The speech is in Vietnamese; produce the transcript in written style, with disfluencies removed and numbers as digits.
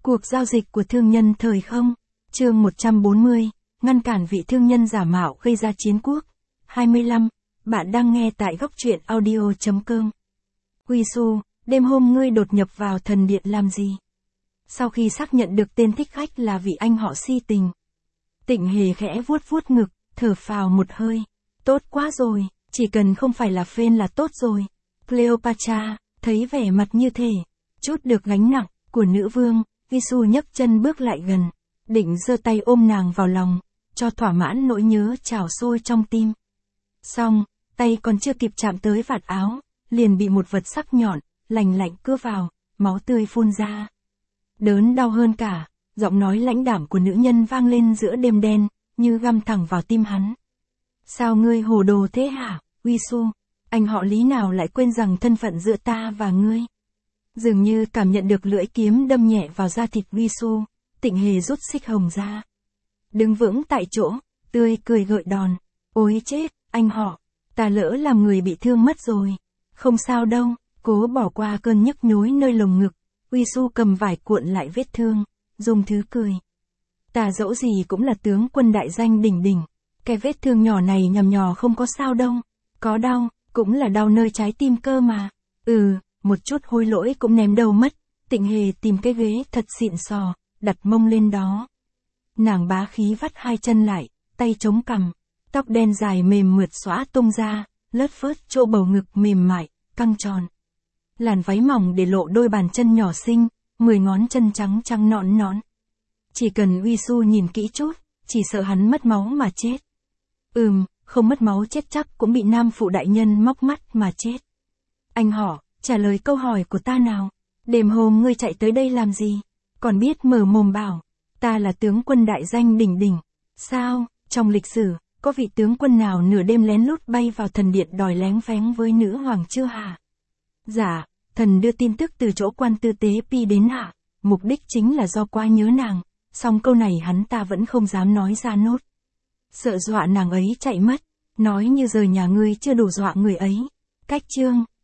Cuộc giao dịch của thương nhân thời không. Chương 140, ngăn cản vị thương nhân giả mạo gây ra chiến quốc. 25. Bạn đang nghe tại góc truyện audio.com. Jisoo, đêm hôm ngươi đột nhập vào thần điện làm gì? Sau khi xác nhận được tên thích khách là vị anh họ si tình, Tịnh Hề khẽ vuốt vuốt ngực, thở phào một hơi. Tốt quá rồi, chỉ cần không phải là phên là tốt rồi. Cleopatra, thấy vẻ mặt như thể chút được gánh nặng của nữ vương, Jisoo nhấc chân bước lại gần, định giơ tay ôm nàng vào lòng, cho thỏa mãn nỗi nhớ trào sôi trong tim. Xong, tay còn chưa kịp chạm tới vạt áo, liền bị một vật sắc nhọn, lành lạnh cưa vào, máu tươi phun ra. Đớn đau hơn cả, giọng nói lãnh đạm của nữ nhân vang lên giữa đêm đen, như găm thẳng vào tim hắn. Sao ngươi hồ đồ thế hả, Jisoo? Anh họ Lý nào lại quên rằng thân phận giữa ta và ngươi? Dường như cảm nhận được lưỡi kiếm đâm nhẹ vào da thịt Jisoo, Tịnh Hề rút xích hồng ra. Đứng vững tại chỗ, tươi cười gợi đòn. Ôi chết, anh họ, ta lỡ làm người bị thương mất rồi. Không sao đâu, cố bỏ qua cơn nhức nhối nơi lồng ngực. Jisoo cầm vải cuộn lại vết thương, dùng thứ cười. Ta dẫu gì cũng là tướng quân đại danh đỉnh đỉnh. Cái vết thương nhỏ này nhằm nhò không có sao đâu. Có đau, cũng là đau nơi trái tim cơ mà. Một chút hối lỗi cũng ném đâu mất. Tịnh Hề tìm cái ghế thật xịn sò, đặt mông lên đó. Nàng bá khí vắt hai chân lại, tay chống cằm. Tóc đen dài mềm mượt xõa tung ra, lất phớt chỗ bầu ngực mềm mại, căng tròn. Làn váy mỏng để lộ đôi bàn chân nhỏ xinh, 10 ngón chân trắng trắng nõn nõn. Chỉ cần Jisoo nhìn kỹ chút, chỉ sợ hắn mất máu mà chết. Không mất máu chết chắc cũng bị nam phụ đại nhân móc mắt mà chết. Anh họ, trả lời câu hỏi của ta nào. Đêm hôm ngươi chạy tới đây làm gì? Còn biết mở mồm bảo, ta là tướng quân đại danh đỉnh đỉnh. Sao, trong lịch sử, có vị tướng quân nào nửa đêm lén lút bay vào thần điện đòi léng phén với nữ hoàng chưa hả? Dạ, thần đưa tin tức từ chỗ quan tư tế Pi đến hạ, mục đích chính là do quá nhớ nàng, song câu này hắn ta vẫn không dám nói ra nốt. Sợ dọa nàng ấy chạy mất, nói như rời nhà ngươi chưa đủ dọa người ấy. Cách chương.